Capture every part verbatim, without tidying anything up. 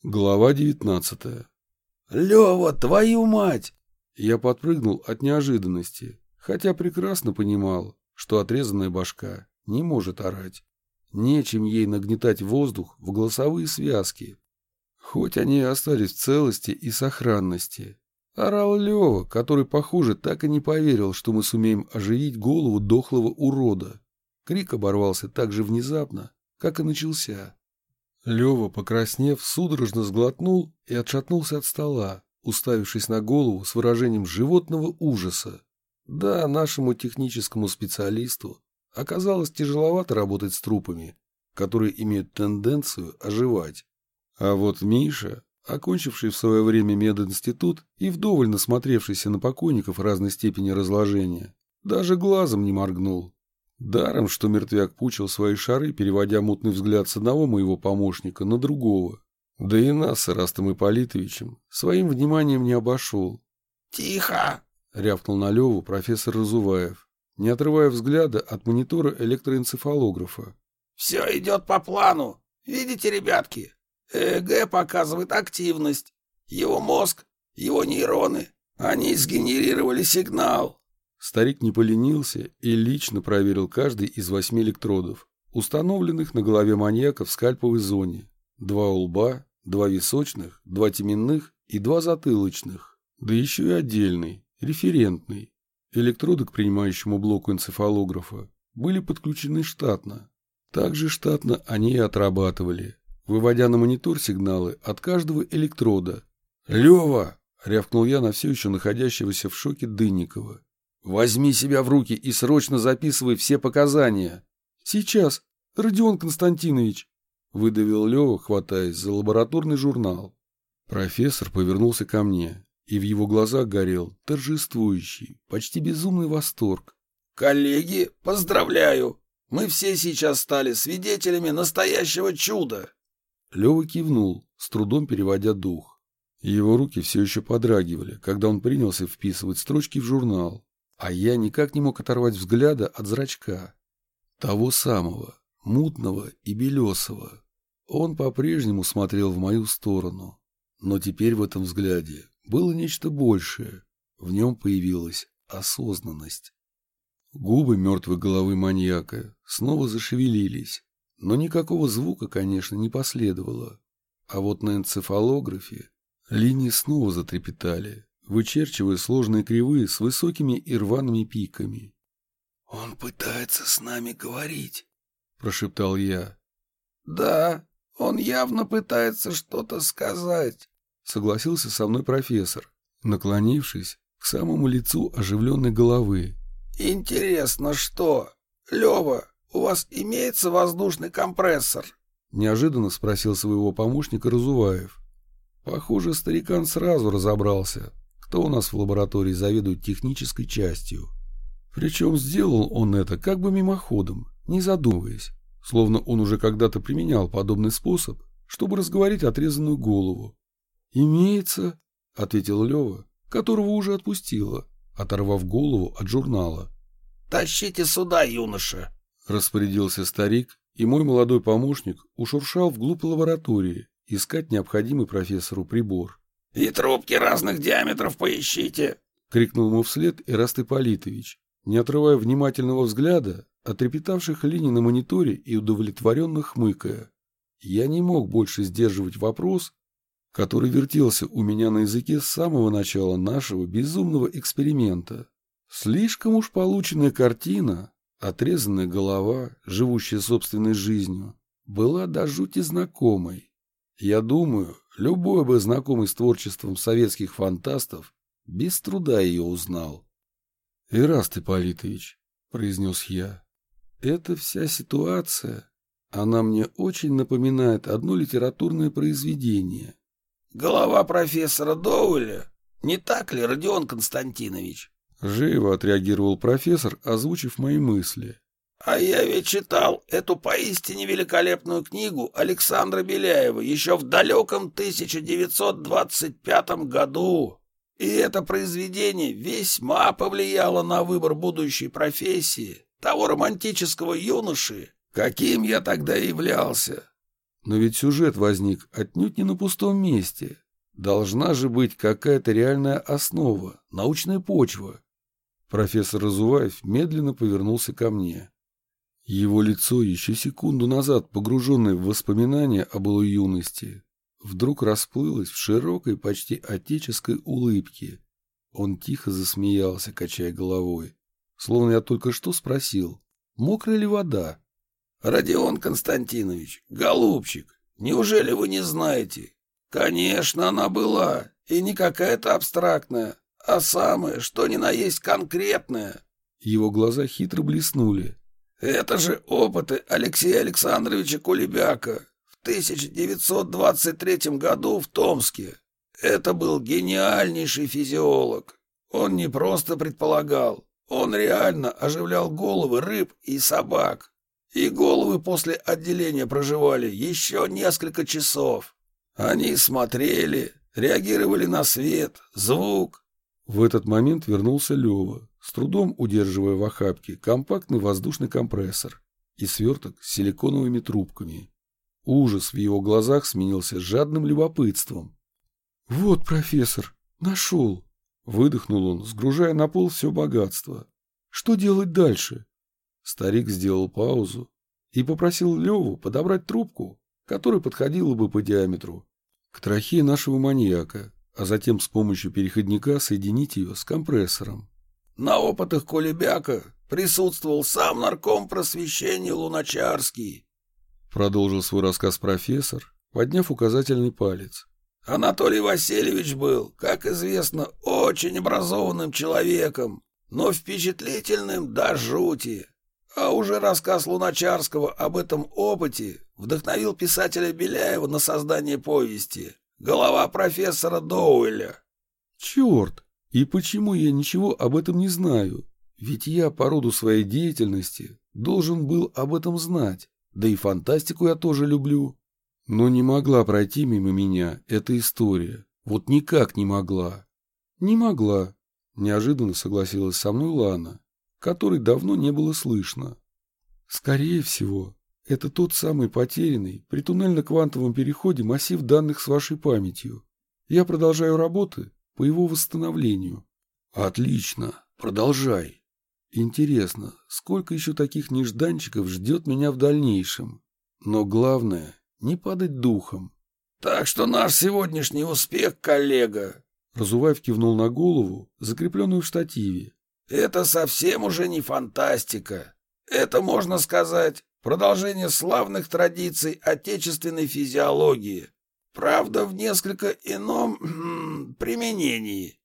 Глава девятнадцатая. «Лёва, твою мать!» Я подпрыгнул от неожиданности, хотя прекрасно понимал, что отрезанная башка не может орать. Нечем ей нагнетать воздух в голосовые связки. Хоть они и остались в целости и сохранности. Орал Лёва, который, похоже, так и не поверил, что мы сумеем оживить голову дохлого урода. Крик оборвался так же внезапно, как и начался. Лёва, покраснев, судорожно сглотнул и отшатнулся от стола, уставившись на голову с выражением животного ужаса. Да, нашему техническому специалисту оказалось тяжеловато работать с трупами, которые имеют тенденцию оживать. А вот Миша, окончивший в свое время мединститут и вдоволь насмотревшийся на покойников разной степени разложения, даже глазом не моргнул. Даром, что мертвяк пучил свои шары, переводя мутный взгляд с одного моего помощника на другого. Да и нас с Ирастом Ипполитовичем своим вниманием не обошел. «Тихо!» — рявкнул на Леву профессор Разуваев, не отрывая взгляда от монитора электроэнцефалографа. «Все идет по плану. Видите, ребятки? ЭЭГ показывает активность. Его мозг, его нейроны, они сгенерировали сигнал». Старик не поленился и лично проверил каждый из восьми электродов, установленных на голове маньяка в скальповой зоне. Два у лба, два височных, два теменных и два затылочных. Да еще и отдельный, референтный. Электроды к принимающему блоку энцефалографа были подключены штатно. Также штатно они и отрабатывали, выводя на монитор сигналы от каждого электрода. «Лева!» — рявкнул я на все еще находящегося в шоке Дынникова. «Возьми себя в руки и срочно записывай все показания». «Сейчас, Родион Константинович», — выдавил Лева, хватаясь за лабораторный журнал. Профессор повернулся ко мне, и в его глазах горел торжествующий, почти безумный восторг. «Коллеги, поздравляю! Мы все сейчас стали свидетелями настоящего чуда!» Лева кивнул, с трудом переводя дух. Его руки все еще подрагивали, когда он принялся вписывать строчки в журнал. А я никак не мог оторвать взгляда от зрачка. Того самого, мутного и белесого. Он по-прежнему смотрел в мою сторону. Но теперь в этом взгляде было нечто большее. В нем появилась осознанность. Губы мертвой головы маньяка снова зашевелились. Но никакого звука, конечно, не последовало. А вот на энцефалографе линии снова затрепетали, вычерчивая сложные кривые с высокими и рваными пиками. «Он пытается с нами говорить», — прошептал я. «Да, он явно пытается что-то сказать», — согласился со мной профессор, наклонившись к самому лицу оживленной головы. «Интересно, что? Лева, у вас имеется воздушный компрессор?» — неожиданно спросил своего помощника Разуваев. Похоже, старикан сразу разобрался, кто у нас в лаборатории заведует технической частью. Причем сделал он это как бы мимоходом, не задумываясь, словно он уже когда-то применял подобный способ, чтобы разговорить отрезанную голову. «Имеется», — ответил Лева, которого уже отпустило, оторвав голову от журнала. «Тащите сюда, юноша», — распорядился старик, и мой молодой помощник ушуршал вглубь лаборатории искать необходимый профессору прибор. «И трубки разных диаметров поищите!» — крикнул ему вслед Ираст Ипполитович, не отрывая внимательного взгляда от трепетавших линий на мониторе и удовлетворенно хмыкая. Я не мог больше сдерживать вопрос, который вертелся у меня на языке с самого начала нашего безумного эксперимента. Слишком уж полученная картина, отрезанная голова, живущая собственной жизнью, была до жути знакомой. Я думаю, любой бы знакомый с творчеством советских фантастов без труда ее узнал. — Ираст Ипполитович, — произнес я, — эта вся ситуация, она мне очень напоминает одно литературное произведение. — Голова профессора Доуэля, не так ли, Родион Константинович? — живо отреагировал профессор, озвучив мои мысли. «А я ведь читал эту поистине великолепную книгу Александра Беляева еще в далеком тысяча девятьсот двадцать пятом году. И это произведение весьма повлияло на выбор будущей профессии того романтического юноши, каким я тогда являлся». Но ведь сюжет возник отнюдь не на пустом месте. Должна же быть какая-то реальная основа, научная почва. Профессор Разуваев медленно повернулся ко мне. Его лицо, еще секунду назад погруженное в воспоминания о былой юности, вдруг расплылось в широкой, почти отеческой улыбке. Он тихо засмеялся, качая головой, словно я только что спросил, мокрая ли вода. «Родион Константинович, голубчик, неужели вы не знаете? Конечно, она была, и не какая-то абстрактная, а самое, что ни на есть конкретное». Его глаза хитро блеснули. «Это же опыты Алексея Александровича Кулебяка в тысяча девятьсот двадцать третьем году в Томске. Это был гениальнейший физиолог. Он не просто предполагал, он реально оживлял головы рыб и собак. И головы после отделения проживали еще несколько часов. Они смотрели, реагировали на свет, звук». В этот момент вернулся Лева, с трудом удерживая в охапке компактный воздушный компрессор и сверток с силиконовыми трубками. Ужас в его глазах сменился жадным любопытством. «Вот, профессор, нашел!» — выдохнул он, сгружая на пол все богатство. «Что делать дальше?» Старик сделал паузу и попросил Леву подобрать трубку, которая подходила бы по диаметру к трахее нашего маньяка, а затем с помощью переходника соединить ее с компрессором. «На опытах Кулебяка присутствовал сам нарком просвещения Луначарский», — продолжил свой рассказ профессор, подняв указательный палец. «Анатолий Васильевич был, как известно, очень образованным человеком, но впечатлительным до жути. А уже рассказ Луначарского об этом опыте вдохновил писателя Беляева на создание повести «Голова профессора Доуэля». Черт! И почему я ничего об этом не знаю? Ведь я по роду своей деятельности должен был об этом знать. Да и фантастику я тоже люблю. Но не могла пройти мимо меня эта история. Вот никак не могла. Не могла. Неожиданно согласилась со мной Лана, которой давно не было слышно. Скорее всего, это тот самый потерянный при туннельно-квантовом переходе массив данных с вашей памятью. Я продолжаю работы по его восстановлению. Отлично, продолжай. Интересно, сколько еще таких нежданчиков ждет меня в дальнейшем? Но главное, не падать духом. Так что наш сегодняшний успех, коллега, Разуваев кивнул на голову, закрепленную в штативе. Это совсем уже не фантастика. Это, можно сказать, продолжение славных традиций отечественной физиологии. Правда, в несколько ином м, применении.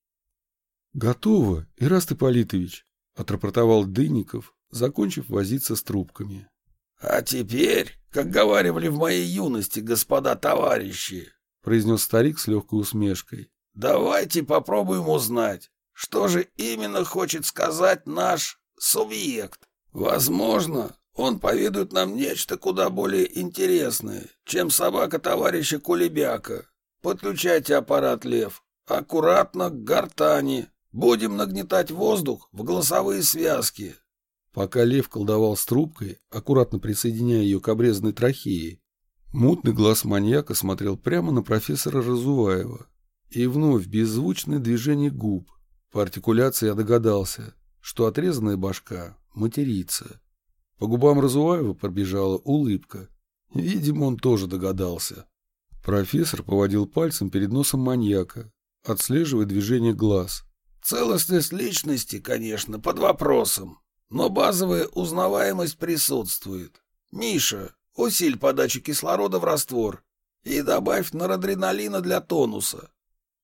«Готово, Ираст Ипполитович», — отрапортовал Дынников, закончив возиться с трубками. «А теперь, как говаривали в моей юности, господа товарищи», — произнес старик с легкой усмешкой, — «давайте попробуем узнать, что же именно хочет сказать наш субъект. Возможно, он поведает нам нечто куда более интересное, чем собака товарища Кулебяка. Подключайте аппарат, Лев. Аккуратно к гортани. Будем нагнетать воздух в голосовые связки». Пока Лев колдовал с трубкой, аккуратно присоединяя ее к обрезанной трахее, мутный глаз маньяка смотрел прямо на профессора Разуваева. И вновь беззвучное движение губ. По артикуляции я догадался, что отрезанная башка матерится. По губам Разуваева пробежала улыбка. Видимо, он тоже догадался. Профессор поводил пальцем перед носом маньяка, отслеживая движение глаз. «Целостность личности, конечно, под вопросом, но базовая узнаваемость присутствует. Миша, усиль подачу кислорода в раствор и добавь норадреналина для тонуса».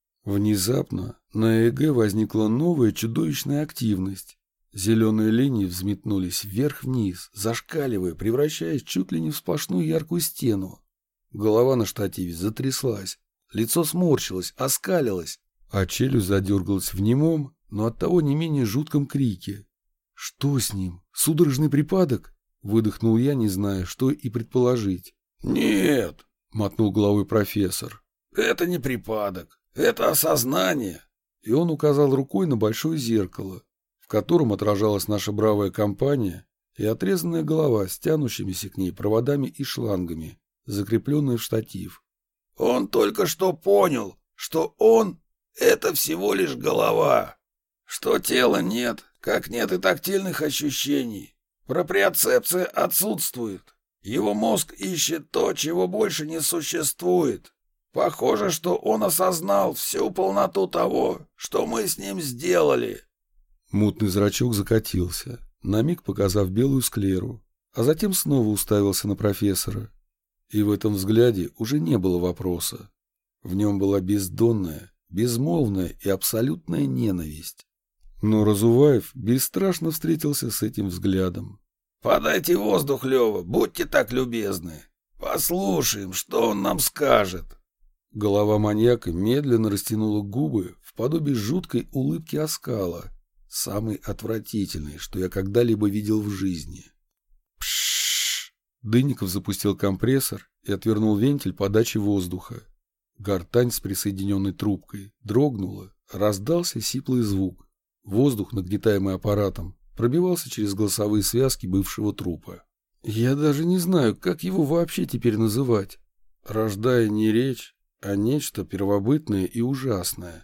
Внезапно на ЭЭГ возникла новая чудовищная активность. Зеленые линии взметнулись вверх-вниз, зашкаливая, превращаясь чуть ли не в сплошную яркую стену. Голова на штативе затряслась, лицо сморщилось, оскалилось, а челюсть задергалась в немом, но оттого не менее жутком крике. «Что с ним? Судорожный припадок?» — выдохнул я, не зная, что и предположить. «Нет», — мотнул головой профессор. «Это не припадок, это осознание». И он указал рукой на большое зеркало, в котором отражалась наша бравая компания и отрезанная голова с тянущимися к ней проводами и шлангами, закрепленное в штатив. «Он только что понял, что он — это всего лишь голова, что тела нет, как нет и тактильных ощущений. Проприоцепция отсутствует. Его мозг ищет то, чего больше не существует. Похоже, что он осознал всю полноту того, что мы с ним сделали». Мутный зрачок закатился, на миг показав белую склеру, а затем снова уставился на профессора. И в этом взгляде уже не было вопроса. В нем была бездонная, безмолвная и абсолютная ненависть. Но Разуваев бесстрашно встретился с этим взглядом. «Подайте воздух, Лева, будьте так любезны. Послушаем, что он нам скажет». Голова маньяка медленно растянула губы в подобие жуткой улыбки оскала, самой отвратительной, что я когда-либо видел в жизни. Пшшш! Дынников запустил компрессор и отвернул вентиль подачи воздуха. Гортань с присоединенной трубкой дрогнула, раздался сиплый звук. Воздух, нагнетаемый аппаратом, пробивался через голосовые связки бывшего трупа. Я даже не знаю, как его вообще теперь называть, рождая не речь, а нечто первобытное и ужасное.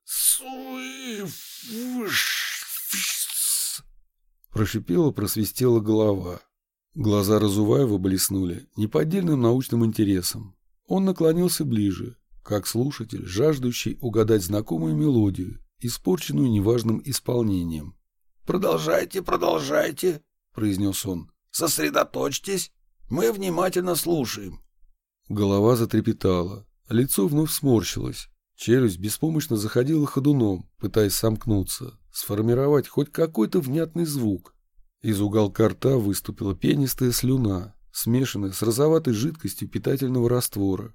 Прошипела, просвистела голова. Глаза Разуваева блеснули неподдельным научным интересом. Он наклонился ближе, как слушатель, жаждущий угадать знакомую мелодию, испорченную неважным исполнением. «Продолжайте, продолжайте», — произнес он. «Сосредоточьтесь, мы внимательно слушаем». Голова затрепетала, лицо вновь сморщилось, челюсть беспомощно заходила ходуном, пытаясь сомкнуться, сформировать хоть какой-то внятный звук. Из уголка рта выступила пенистая слюна, смешанная с розоватой жидкостью питательного раствора.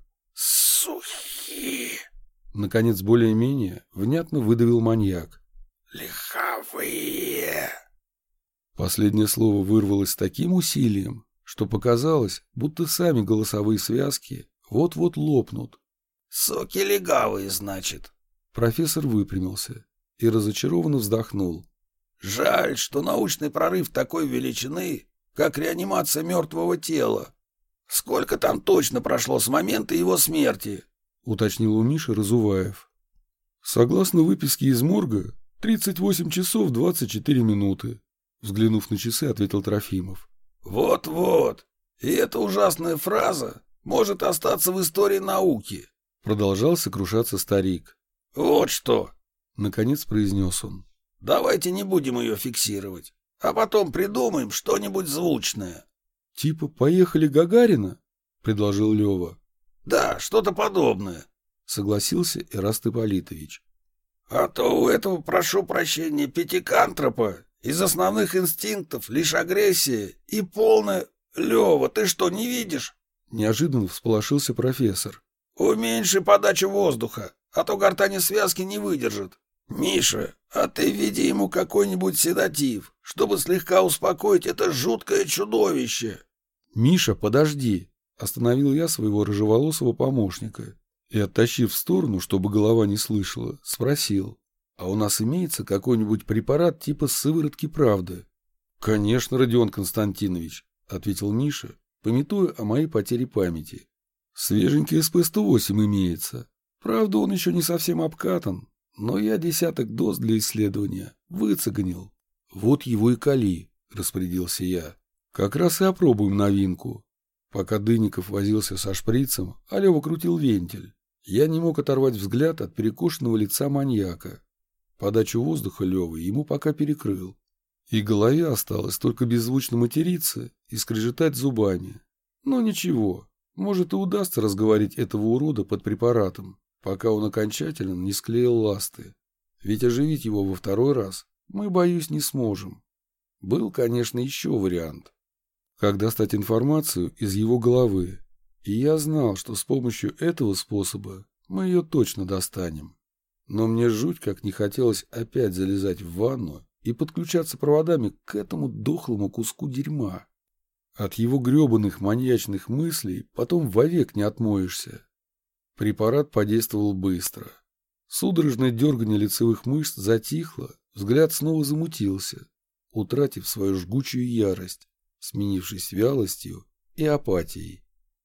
«Сухи!» Наконец, более-менее внятно выдавил маньяк. «Лиховые!» Последнее слово вырвалось с таким усилием, что показалось, будто сами голосовые связки вот-вот лопнут. «Соки легавые, значит». Профессор выпрямился и разочарованно вздохнул. «Жаль, что научный прорыв такой величины, как реанимация мертвого тела. Сколько там точно прошло с момента его смерти?» — уточнил у Миши Разуваев. «Согласно выписке из морга, тридцать восемь часов двадцать четыре минуты», — взглянув на часы, ответил Трофимов. «Вот-вот, и эта ужасная фраза может остаться в истории науки», — продолжал сокрушаться старик. «Вот что», — наконец произнес он. «Давайте не будем ее фиксировать, а потом придумаем что-нибудь звучное». «Типа «Поехали Гагарина»?» — предложил Лева. «Да, что-то подобное», — согласился Эраст Ипполитович. «А то у этого, прошу прощения, пятикантропа из основных инстинктов лишь агрессия и полная... Лева, ты что, не видишь?» Неожиданно всполошился профессор. «Уменьши подачу воздуха, а то гортани связки не выдержит. Миша, а ты введи ему какой-нибудь седатив, чтобы слегка успокоить это жуткое чудовище». «Миша, подожди!» — остановил я своего рыжеволосого помощника и, оттащив в сторону, чтобы голова не слышала, спросил: «А у нас имеется какой-нибудь препарат типа сыворотки правды?» «Конечно, Родион Константинович», — ответил Миша, памятуя о моей потере памяти. «Свеженький эс пэ сто восемь имеется. Правда, он еще не совсем обкатан, но я десяток доз для исследования выцеганил. Вот его и кали», — распорядился я. «Как раз и опробуем новинку». Пока Дынников возился со шприцем, а Лева крутил вентиль, я не мог оторвать взгляд от перекошенного лица маньяка. Подачу воздуха Левы ему пока перекрыл. И голове осталось только беззвучно материться и скрежетать зубами. Но ничего, может и удастся разговорить этого урода под препаратом, пока он окончательно не склеил ласты. Ведь оживить его во второй раз мы, боюсь, не сможем. Был, конечно, еще вариант. Как достать информацию из его головы. И я знал, что с помощью этого способа мы ее точно достанем. Но мне жуть как не хотелось опять залезать в ванну и подключаться проводами к этому дохлому куску дерьма. От его гребаных маньячных мыслей потом вовек не отмоешься. Препарат подействовал быстро. Судорожное дергание лицевых мышц затихло, взгляд снова замутился, утратив свою жгучую ярость, сменившись вялостью и апатией.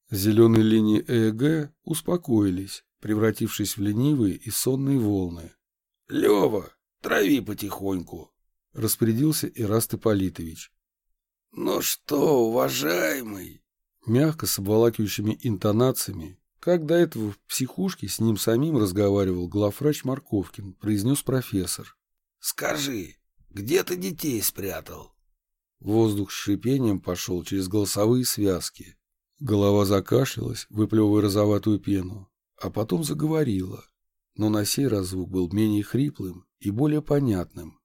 Зеленые линии ЭЭГ успокоились, превратившись в ленивые и сонные волны. — Лева, трави потихоньку, — распорядился Ираст Ипполитович. — Ну что, уважаемый? Мягко, с обволакивающими интонациями, как до этого в психушке с ним самим разговаривал главврач Марковкин, произнес профессор. — Скажи, где ты детей спрятал? Воздух с шипением пошел через голосовые связки. Голова закашлялась, выплевывая розоватую пену, а потом заговорила. Но на сей раз звук был менее хриплым и более понятным.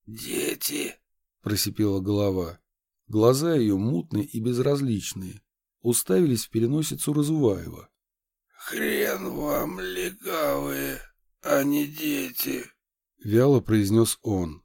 «Дети!» — просипела голова. Глаза ее, мутные и безразличные, уставились в переносицу Разуваева. «Хрен вам, легавые, а не дети!» — вяло произнес он.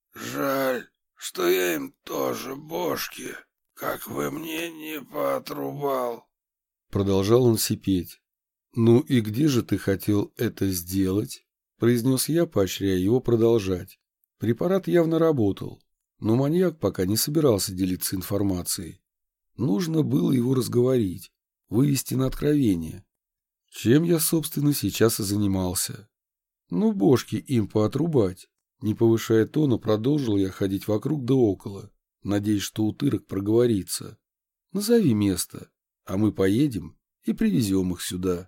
«Жаль, что я им тоже бошки, как вы мне не поотрубал!» Продолжал он сипеть. «Ну и где же ты хотел это сделать?» — произнес я, поощряя его продолжать. Препарат явно работал, но маньяк пока не собирался делиться информацией. Нужно было его разговорить, вывести на откровение. Чем я, собственно, сейчас и занимался. Ну, бошки им поотрубать. Не повышая тона, продолжил я ходить вокруг да около, надеясь, что утырок проговорится. Назови место, а мы поедем и привезем их сюда.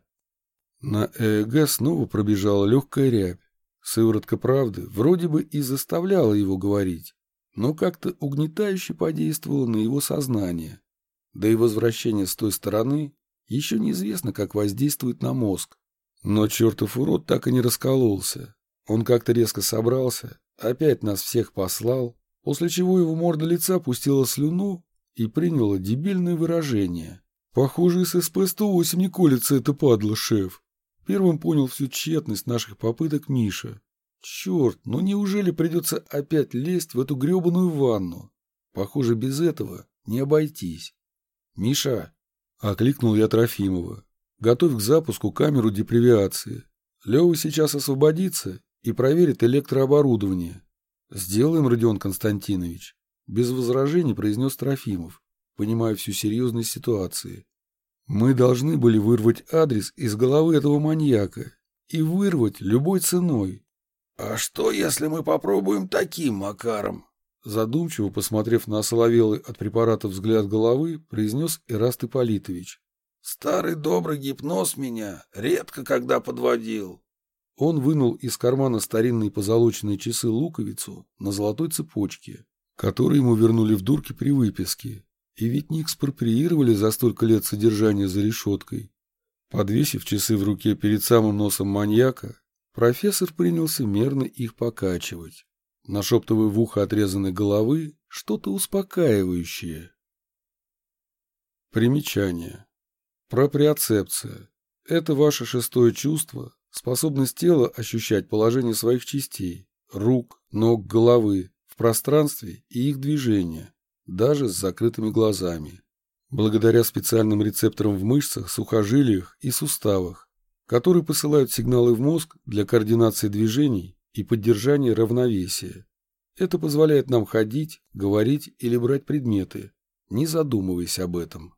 На ЭЭГ снова пробежала легкая рябь. Сыворотка правды вроде бы и заставляла его говорить, но как-то угнетающе подействовала на его сознание. Да и возвращение с той стороны еще неизвестно, как воздействует на мозг. Но чертов урод так и не раскололся. Он как-то резко собрался, опять нас всех послал, после чего его морда лица пустила слюну и приняла дебильное выражение. «Похоже, из эс пэ сто восемь не колется это падла, шеф». Первым понял всю тщетность наших попыток Миша. Черт, ну неужели придется опять лезть в эту гребаную ванну? Похоже, без этого не обойтись. «Миша!» — окликнул я Трофимова. «Готовь к запуску камеру депривиации. Лева сейчас освободится и проверит электрооборудование». «Сделаем, Родион Константинович», — без возражений произнес Трофимов, понимая всю серьезность ситуации. «Мы должны были вырвать адрес из головы этого маньяка и вырвать любой ценой». «А что, если мы попробуем таким макаром?» Задумчиво, посмотрев на осоловелый от препарата взгляд головы, произнес Ираст Ипполитович. «Старый добрый гипноз меня редко когда подводил». Он вынул из кармана старинные позолоченные часы-луковицу на золотой цепочке, которые ему вернули в дурке при выписке. И ведь не экспроприировали за столько лет содержания за решеткой. Подвесив часы в руке перед самым носом маньяка, профессор принялся мерно их покачивать, нашептывая в ухо отрезанной головы что-то успокаивающее. Примечание. Проприоцепция. Это ваше шестое чувство, способность тела ощущать положение своих частей, рук, ног, головы в пространстве и их движения, даже с закрытыми глазами, благодаря специальным рецепторам в мышцах, сухожилиях и суставах, которые посылают сигналы в мозг для координации движений и поддержания равновесия. Это позволяет нам ходить, говорить или брать предметы, не задумываясь об этом.